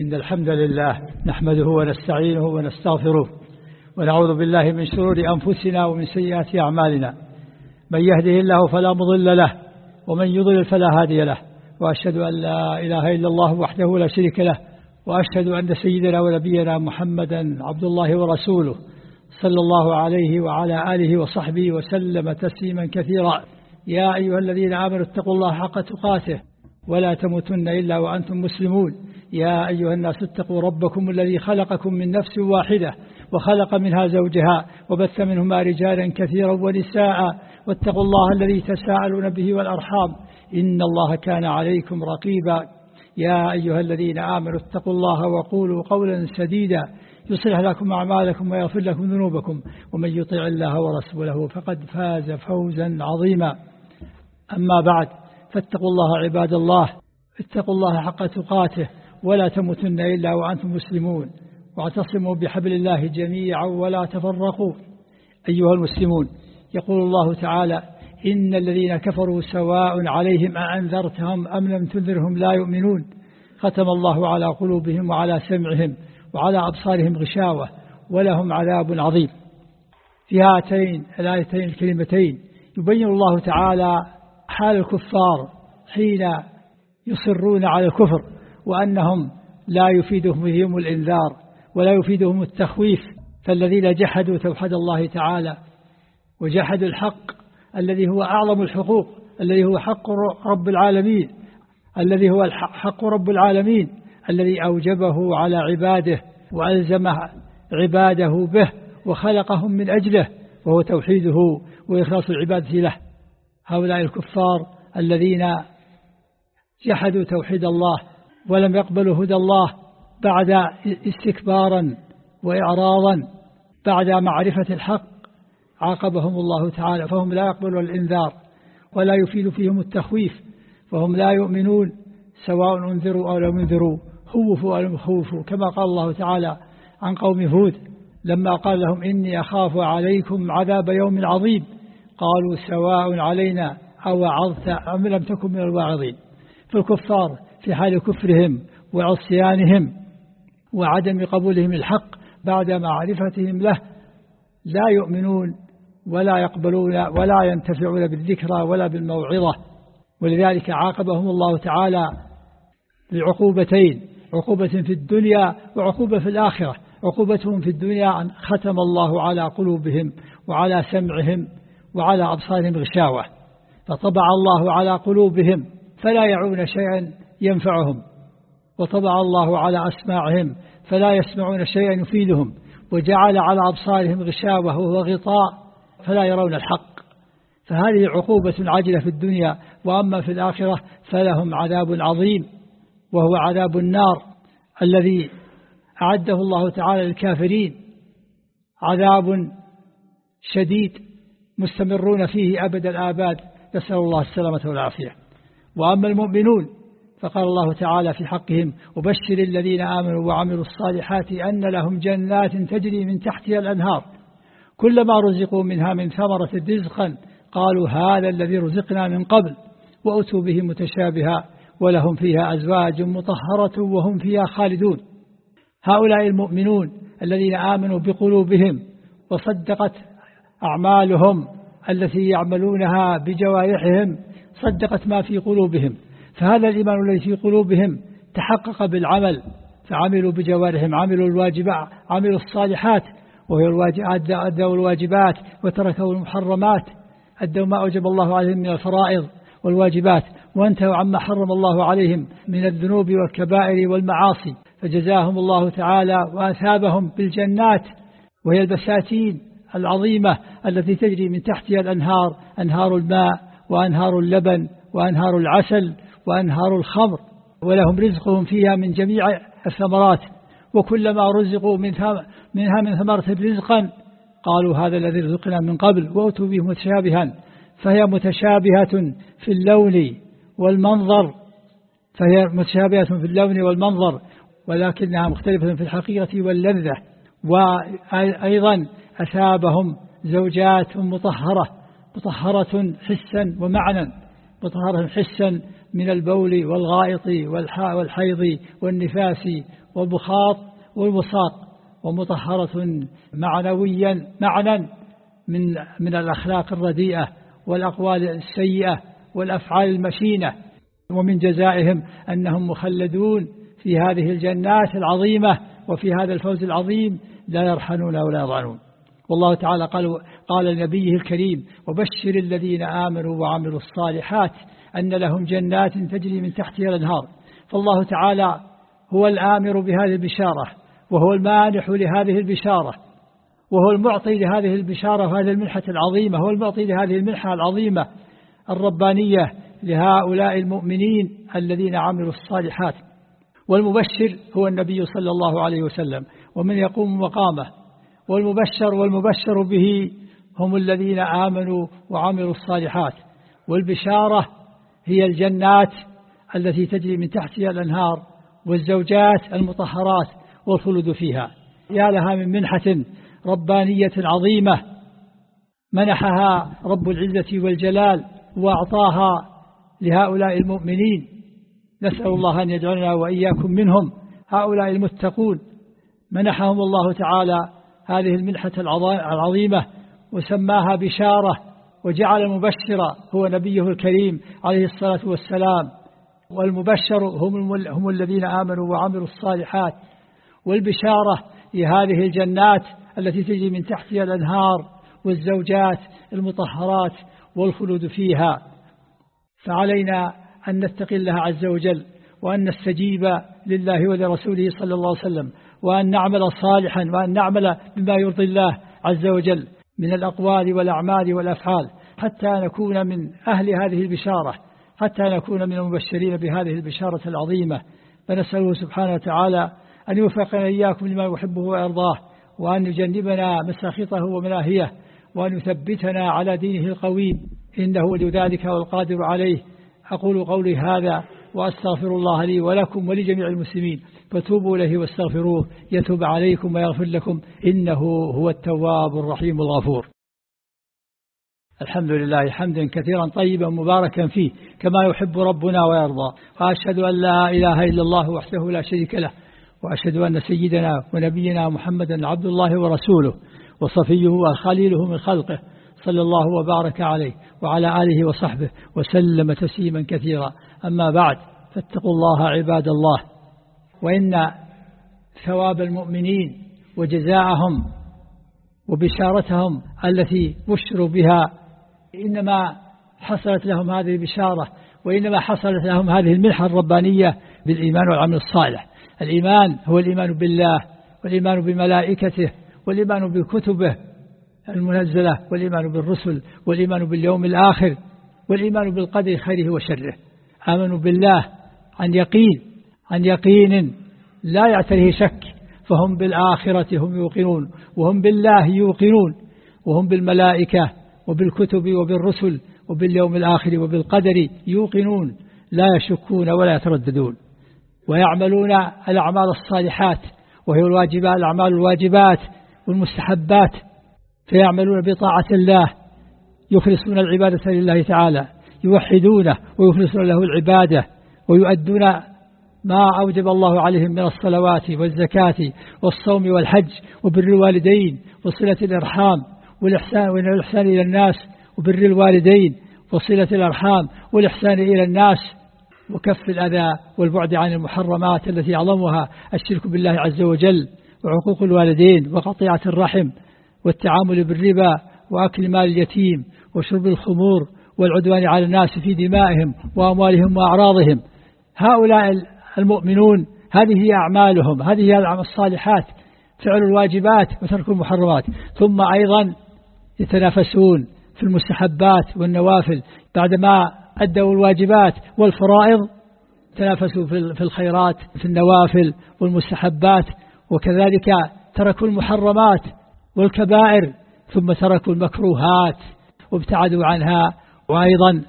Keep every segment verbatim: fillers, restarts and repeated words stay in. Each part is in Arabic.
إن الحمد لله نحمده ونستعينه ونستغفره ونعوذ بالله من شرور أنفسنا ومن سيئات أعمالنا. من يهده الله فلا مضل له ومن يضلل فلا هادي له، وأشهد أن لا إله إلا الله وحده لا شريك له، وأشهد أن سيدنا ونبينا محمدا عبد الله ورسوله صلى الله عليه وعلى آله وصحبه وسلم تسليما كثيرا. يا أيها الذين آمنوا اتقوا الله حق تقاته ولا تموتن إلا وأنتم مسلمون. يا أيها الناس اتقوا ربكم الذي خلقكم من نفس واحدة وخلق منها زوجها وبث منهما رجالا كثيرا ونساء، واتقوا الله الذي تساءلون به والأرحام إن الله كان عليكم رقيبا. يا أيها الذين آمنوا اتقوا الله وقولوا قولا سديدا يصلح لكم أعمالكم ويغفر لكم ذنوبكم، ومن يطع الله ورسوله فقد فاز فوزا عظيما. أما بعد، فاتقوا الله عباد الله، اتقوا الله حق تقاته ولا تموتن إلا وأنتم مسلمون، واعتصموا بحبل الله جميعا ولا تفرقوا. أيها المسلمون، يقول الله تعالى: إن الذين كفروا سواء عليهم أأنذرتهم أم لم تنذرهم لا يؤمنون، ختم الله على قلوبهم وعلى سمعهم وعلى أبصارهم غشاوة ولهم عذاب عظيم. في هاتين الآيتين الكلمتين يبين الله تعالى حال الكفار حين يصرون على الكفر، وأنهم لا يفيدهم فيهم الإنذار ولا يفيدهم التخويف. فالذين جحدوا توحيد الله تعالى وجحدوا الحق الذي هو أعظم الحقوق، الذي هو حق رب العالمين، الذي هو حق رب العالمين الذي أوجبه على عباده وألزم عباده به وخلقهم من أجله، وهو توحيده وإخلاص العبادة له. هؤلاء الكفار الذين جحدوا توحيد الله ولم يقبلوا هدى الله بعد استكبارا وإعراضا بعد معرفة الحق، عاقبهم الله تعالى، فهم لا يقبلون الإنذار ولا يفيد فيهم التخويف، فهم لا يؤمنون سواء انذروا أو لم ينذروا، خوفوا أو لم يخوفوا، كما قال الله تعالى عن قوم هود لما قال لهم: إني أخاف عليكم عذاب يوم عظيم، قالوا سواء علينا أو وعظت أم لم تكن من الواعظين. فالكفار في حال كفرهم وعصيانهم وعدم قبولهم الحق بعد معرفتهم له لا يؤمنون ولا يقبلون ولا ينتفعون بالذكرى ولا بالموعظة، ولذلك عاقبهم الله تعالى بعقوبتين: عقوبة في الدنيا وعقوبة في الآخرة. عقوبتهم في الدنيا أن ختم الله على قلوبهم وعلى سمعهم وعلى أبصارهم غشاوة، فطبع الله على قلوبهم فلا يعون شيئا ينفعهم، وطبع الله على أسماعهم فلا يسمعون شيئا يفيدهم، وجعل على أبصارهم غشاوة وهو غطاء فلا يرون الحق. فهذه عقوبة عاجلة في الدنيا، وأما في الآخرة فلهم عذاب عظيم، وهو عذاب النار الذي أعده الله تعالى للكافرين، عذاب شديد مستمرون فيه أبد الآباد، نسأل الله السلامة والعافية. وأما المؤمنون فقال الله تعالى في حقهم: وبشر الذين آمنوا وعملوا الصالحات أن لهم جنات تجري من تحتها الأنهار كلما رزقوا منها من ثمرة رزقا قالوا هذا الذي رزقنا من قبل وأتوا به متشابها ولهم فيها أزواج مطهرة وهم فيها خالدون. هؤلاء المؤمنون الذين آمنوا بقلوبهم وصدقت أعمالهم التي يعملونها بجوارحهم صدقت ما في قلوبهم، فهذا الإيمان الذي في قلوبهم تحقق بالعمل، فعملوا بجوارحهم، عملوا الواجبات، عملوا الصالحات، وهي الواجبات، أدوا الواجبات وتركوا المحرمات، أدوا ما أوجب الله عليهم من الفرائض والواجبات، وانتهوا عما حرم الله عليهم من الذنوب والكبائر والمعاصي، فجزاهم الله تعالى وأثابهم بالجنات، وهي البساتين العظيمة التي تجري من تحتها الأنهار، أنهار الماء وأنهار اللبن وأنهار العسل وأنهار الخمر، ولهم رزقهم فيها من جميع الثمرات، وكلما رزقوا منها من ثمرة رزقا قالوا هذا الذي رزقنا من قبل وأتوا به متشابها، فهي متشابهة في اللون والمنظر فهي متشابهة في اللون والمنظر ولكنها مختلفة في الحقيقة واللذة. وأيضا أثابهم زوجات مطهرة مطهرة حسا ومعنى، مطهرة حسا من البول والغائط والحيض والنفاس والبخاط والبساط، ومطهرة معنويا معنى من من الأخلاق الرديئة والأقوال السيئة والأفعال المشينة. ومن جزائهم أنهم مخلدون في هذه الجنات العظيمة وفي هذا الفوز العظيم لا يرحلون ولا يضعنون. والله تعالى قال قال لنبيه الكريم: وبشر الذين آمنوا وعملوا الصالحات أن لهم جنات تجري من تحتها الأنهار. فالله تعالى هو الآمر بهذه البشارة، وهو المانح لهذه البشارة، وهو المعطي لهذه البشارة وهذه المنحة العظيمة، هو المعطي لهذه المنحة العظيمة الربانية لهؤلاء المؤمنين الذين عملوا الصالحات. والمبشر هو النبي صلى الله عليه وسلم ومن يقوم مقامه، والمبشر والمبشر به هم الذين آمنوا وعملوا الصالحات. والبشارة هي الجنات التي تجري من تحتها الأنهار والزوجات المطهرات والخلود فيها. يا لها من منحة ربانية عظيمة منحها رب العزة والجلال وأعطاها لهؤلاء المؤمنين. نسأل الله أن يجعلنا وإياكم منهم. هؤلاء المتقون منحهم الله تعالى هذه المنحة العظيمة وسماها بشارة، وجعل المبشر هو نبيه الكريم عليه الصلاة والسلام، والمبشر هم, هم الذين آمنوا وعملوا الصالحات. والبشارة لهذه الجنات التي تجري من تحتها الأنهار والزوجات المطهرات والخلود فيها. فعلينا أن نتقي الله عز وجل، وأن نستجيب لله ولرسوله صلى الله عليه وسلم، وأن نعمل صالحا، وأن نعمل بما يرضي الله عز وجل من الأقوال والأعمال والأفعال، حتى نكون من أهل هذه البشارة، حتى نكون من المبشرين بهذه البشارة العظيمة. فنسأله سبحانه وتعالى أن يوفقنا إياكم لما يحبه ويرضاه، وأن يجنبنا مساخطه ومناهيه، وأن يثبتنا على دينه القويم، إنه ولي ذلك والقادر عليه. أقول قولي هذا وأستغفر الله لي ولكم ولجميع المسلمين، فتوبوا إليه واستغفروه يتوب عليكم ويغفر لكم، إنه هو التواب الرحيم الغفور. الحمد لله حمدا كثيرا طيبا مباركا فيه كما يحب ربنا ويرضى، وأشهد أن لا إله إلا الله وحده لا شريك له، وأشهد أن سيدنا ونبينا محمدا عبد الله ورسوله وصفيه وخليله من خلقه، صلى الله وبارك عليه وعلى آله وصحبه وسلم تسليما كثيرا. أما بعد، فاتقوا الله عباد الله، وإن ثواب المؤمنين وجزاءهم وبشارتهم التي بشروا بها إنما حصلت لهم هذه البشارة، وإنما حصلت لهم هذه المنحة الربانية بالإيمان والعمل الصالح. الإيمان هو الإيمان بالله، والإيمان بملائكته، والإيمان بكتبه المنزلة، والإيمان بالرسل، والإيمان باليوم الآخر، والإيمان بالقدر خيره وشره. آمنوا بالله عن يقين، عن يقين لا يعتريه شك، فهم بالآخرة هم يوقنون، وهم بالله يوقنون، وهم بالملائكة وبالكتب وبالرسل وباليوم الآخر وبالقدر يوقنون، لا يشكون ولا يترددون. ويعملون الأعمال الصالحات، وهي الواجبات، الأعمال الواجبات والمستحبات، فيعملون بطاعة الله، يخلصون العبادة لله تعالى، يوحدونه ويخلصون له العبادة، ويؤدون ما أوجب الله عليهم من الصلوات والزكاة والصوم والحج وبر الوالدين وصلة الأرحام والإحسان والإحسان إلى الناس، وبر الوالدين وصلة الأرحام والإحسان إلى الناس، وكف الأذى والبعد عن المحرمات التي أعظمها الشرك بالله عز وجل، وعقوق الوالدين وقطيعة الرحم، والتعامل بالربا، وأكل مال اليتيم، وشرب الخمور، والعدوان على الناس في دمائهم وأموالهم وأعراضهم. هؤلاء المؤمنون هذه هي أعمالهم، هذه هي الأعمال الصالحات، فعل الواجبات وترك المحرمات. ثم أيضا يتنافسون في المستحبات والنوافل، بعدما أدوا الواجبات والفرائض تنافسوا في الخيرات في النوافل والمستحبات، وكذلك تركوا المحرمات والكبائر، ثم تركوا المكروهات وابتعدوا عنها. وأيضا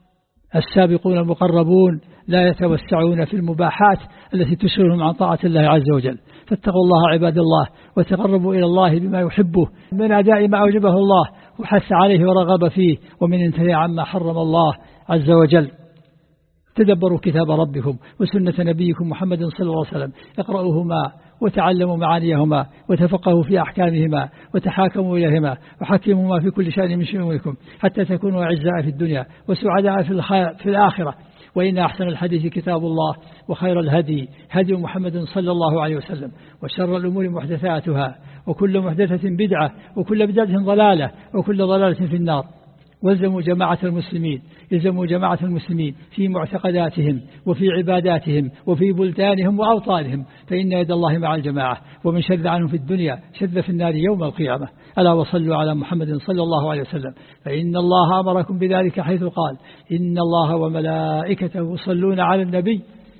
السابقون المقربون لا يتوسعون في المباحات التي تشغلهم عن طاعة الله عز وجل. فاتقوا الله عباد الله، وتقربوا إلى الله بما يحبه من أداء ما أوجبه الله وحث عليه ورغب فيه، ومن انتهاء عما حرم الله عز وجل. تدبروا كتاب ربكم وسنة نبيكم محمد صلى الله عليه وسلم، اقرأوهما وتعلموا معانيهما وتفقهوا في أحكامهما وتحاكموا إليهما وحكموما في كل شأن من شؤونكم حتى تكونوا أعزاء في الدنيا وسعداء في الآخرة. وإن أحسن الحديث كتاب الله وخير الهدي هدي محمد صلى الله عليه وسلم وشر الأمور محدثاتها وكل محدثة بدعة وكل بدعة ضلالة وكل ضلالة في النار. والزموا جماعة المسلمين يلزموا جماعة المسلمين في معتقداتهم وفي عباداتهم وفي بلدانهم وأوطانهم، فإن يد الله مع الجماعة، ومن شذ عنهم في الدنيا شذ في النار يوم القيامة. ألا وصلوا على محمد صلى الله عليه وسلم، فإن الله أمركم بذلك حيث قال إن الله وملائكته يصلون على النبي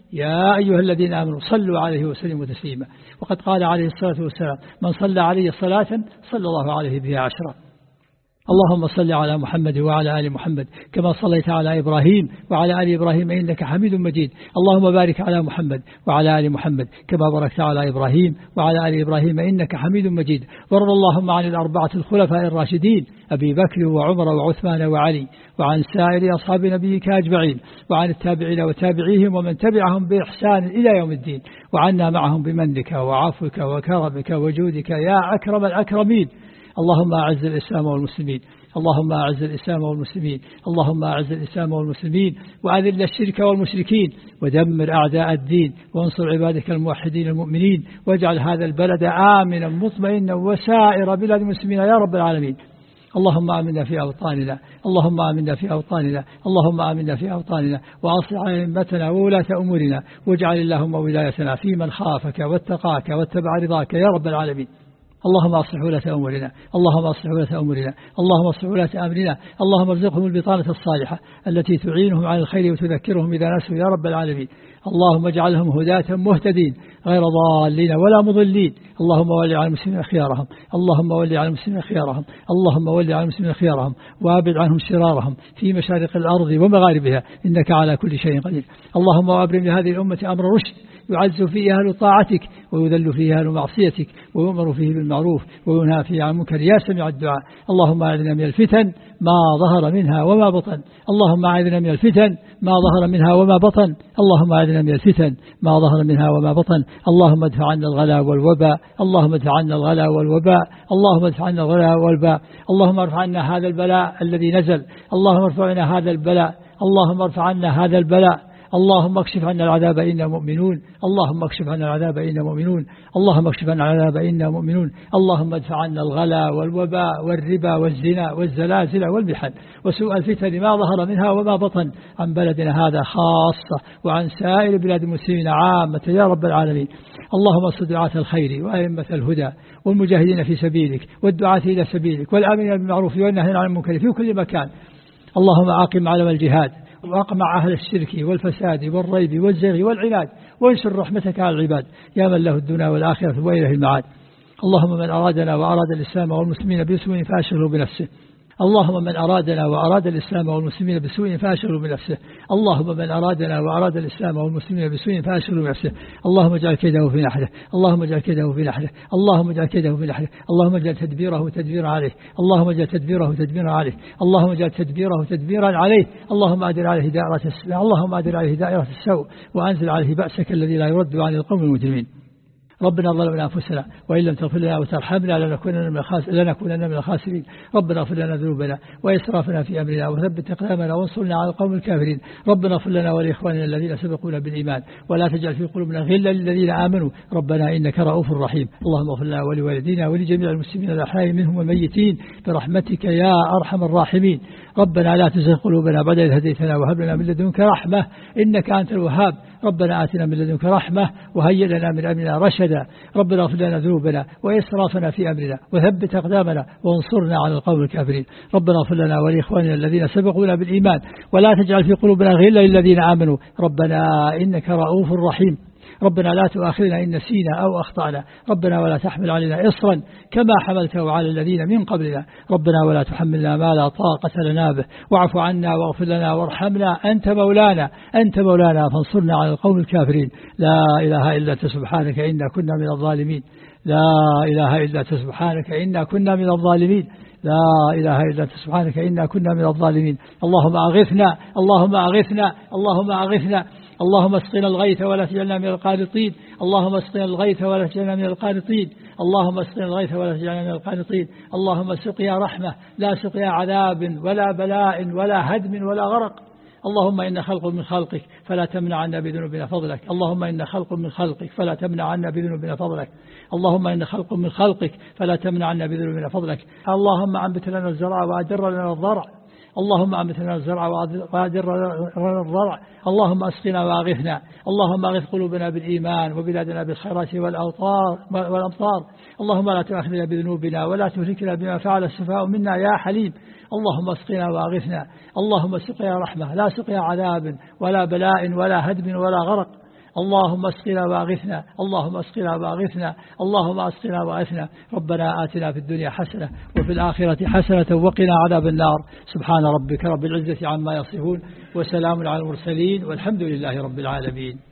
يا أيها الذين آمنوا صلوا عليه وسلموا تسليما. وقد قال عليه الصلاة والسلام من صلى عليه صلاة صلى الله عليه بها عشرا. اللهم صل على محمد وعلى آل محمد كما صليت على إبراهيم وعلى آل إبراهيم إنك حميد مجيد. اللهم بارك على محمد وعلى آل محمد كما باركت على إبراهيم وعلى آل إبراهيم إنك حميد مجيد. وارض اللهم عن الأربعة الخلفاء الراشدين أبي بكر وعمر وعثمان وعلي، وعن سائر أصحاب نبيك أجمعين، وعن التابعين وتابعيهم ومن تبعهم بإحسان إلى يوم الدين، وعنا معهم بمنك وعفوك وكرمك وجودك يا أكرم الأكرمين. اللهم أعز الإسلام والمسلمين، اللهم أعز الإسلام والمسلمين، اللهم أعز الإسلام والمسلمين، وأذل الشرك والمشركين، ودمر أعداء الدين، وانصر عبادك الموحدين المؤمنين، واجعل هذا البلد آمنا مطمئنا وسائر بلاد المسلمين يا رب العالمين. اللهم آمنا في أوطاننا، اللهم آمنا في أوطاننا، اللهم آمنا في أوطاننا، وأصلح أئمتنا وولاة أمورنا، واجعل اللهم ولايتنا في من خافك واتقاك واتبع رضاك يا رب العالمين. اللهم أصلح ولاة أمورنا، اللهم أصلح ولاة أمورنا، اللهم أصلح ولاة أمرنا، اللهم ارزقهم البطانة الصالحة التي تعينهم على الخير وتذكرهم إذا نسوا يا رب العالمين. اللهم اجعلهم هداة مهتدين غير ضالين ولا مضلين. اللهم ول على المسلمين خيارهم، اللهم ول على المسلمين خيارهم، اللهم ول على المسلمين خيارهم، وابعد عنهم شرارهم في مشارق الأرض ومغاربها إنك على كل شيء قدير. اللهم وأبرم لهذه الأمة أمر رشد يعز فيه أهل طاعتك ويذل فيه أهل معصيتك، ويؤمر فيه بالمعروف وينهى فيه عن المنكر يا سميع الدعاء. اللهم أعذنا من الفتن ما ظهر منها وما بطن، اللهم أعذنا من الفتن ما ظهر منها وما بطن، اللهم أعذنا من الفتن ما ظهر منها وما بطن. اللهم ادفع عنا الغلا والوباء، اللهم ادفع عنا الغلا والوباء، اللهم ادفع عنا الغلا والوباء. اللهم ارفع عنا هذا البلاء الذي نزل، اللهم ارفع عنا هذا البلاء، اللهم ارفع عنا هذا البلاء. اللهم اكشف عنا العذاب إنا مؤمنون، اللهم اكشف عنا العذاب إنا مؤمنون، اللهم اكشف عنا العذاب إنا مؤمنون. اللهم ادفع عنا الغلا والوباء والربا والزنا والزلازل والمحن وسوء الفتن ما ظهر منها وما بطن عن بلدنا هذا خاصة وعن سائر بلاد المسلمين عامة يا رب العالمين. اللهم اصل دعاة الخير وأئمة الهدى والمجاهدين في سبيلك والدعاة إلى سبيلك والآمرين بالمعروف والناهين عن المنكر في كل مكان. اللهم أقم علم الجهاد وأقمع أهل الشرك والفساد والريب والزيغ والعناد، وانشر رحمتك على العباد يا من له الدنيا والآخرة وإليه المعاد. اللهم من أرادنا وأراد الإسلام والمسلمين بسوء فأشغله بنفسه، اللهم من أرادنا وأراد الإسلام والمسلمين بسوء فأشغله بنفسه، اللهم من أرادنا وأراد الإسلام والمسلمين بسوء فأشغله بنفسه. اللهم اجعل كيده في نحره، اللهم اجعل كيده في نحره، اللهم اجعل كيده في نحره، اللهم اجعل تدبيره تدبيرا عليه، اللهم اجعل تدبيره تدبيرا عليه، اللهم اجعل تدبيره تدبيرا عليه. اللهم أدر عليه دائرة السوء، اللهم أدر عليه دائرة السوء، وأنزل عليه بأسك الذي لا يرد عن القوم المجرمين. ربنا ظلمنا أنفسنا وإن لم تغفر لنا وترحمنا لنكونن من الخاسرين لنكونن من الخاسرين. ربنا اغفر لنا ذنوبنا وإسرافنا في أمرنا وثبت أقدامنا وانصرنا على القوم الكافرين. ربنا اغفر لنا ولإخواننا الذين سبقونا بالإيمان ولا تجعل في قلوبنا غلا للذين آمنوا ربنا إنك رؤوف رحيم. اللهم اغفر لنا ولوالدينا ولجميع المسلمين الأحياء منهم والميتين برحمتك يا أرحم الراحمين. ربنا لا تزغ قلوبنا بعد إذ هديتنا وهب لنا من لدنك رحمة إنك أنت الوهاب. ربنا آتنا من لدنك رحمة وهيئ لنا من أمرنا رشدا. ربنا اغفر لنا ذنوبنا وإسرافنا في أمرنا وثبت أقدامنا وانصرنا على القوم الكافرين. ربنا اغفر لنا ولإخواننا الذين سبقونا بالإيمان ولا تجعل في قلوبنا غلا للذين آمنوا ربنا إنك رؤوف رحيم. ربنا لا تؤاخذنا إن نسينا أو أخطأنا، ربنا ولا تحمل علينا إصرا كما حملته على الذين من قبلنا، ربنا ولا تحملنا ما لا طاقة لنا به، واعف عنا واغفر لنا وارحمنا، أنت مولانا أنت مولانا فانصرنا على القوم الكافرين. لا إله إلا أنت سبحانك إنا كنا من الظالمين، لا إله إلا أنت سبحانك إنا كنا من الظالمين، لا إله إلا أنت سبحانك إنا كنا من الظالمين. اللهم أغثنا اللهم أغثنا اللهم أغثنا، اللهم اسقنا الغيث ولا تجعلنا من القانطين، اللهم اسقنا الغيث ولا تجعلنا من القانطين، اللهم اسقنا الغيث ولا تجعلنا من القانطين. اللهم سقيا رحمة لا سقيا عذاب ولا بلاء ولا هدم ولا غرق. اللهم إن خلق من خلقك فلا تمنع عنا بذنوبنا فضلك، اللهم إن خلق من خلقك فلا تمنع عنا بذنوبنا فضلك، اللهم إن خلق من خلقك فلا تمنع عنا بذنوبنا فضلك. اللهم أنبت لنا الزرع وأدر لنا الضرع، اللهم أنبت لنا الزرع وأدر لنا الضرع، اللهم أسقنا وأغثنا، اللهم أغث قلوبنا بالإيمان وبلادنا بالخيرات والأوطار والأمطار، اللهم لا تؤاخذنا بذنوبنا ولا تهلكنا بما فعل السفهاء منا يا حليم. اللهم اسقنا وأغثنا، اللهم سقيا رحمة لا سقيا عذاب ولا بلاء ولا هدم ولا غرق. اللهم اسقنا وأغثنا، اللهم اسقنا وأغثنا، اللهم اسقنا وأغثنا. ربنا آتنا في الدنيا حسنة وفي الآخرة حسنة وقنا عذاب النار. سبحان ربك رب العزة عما يصفون وسلام على المرسلين والحمد لله رب العالمين.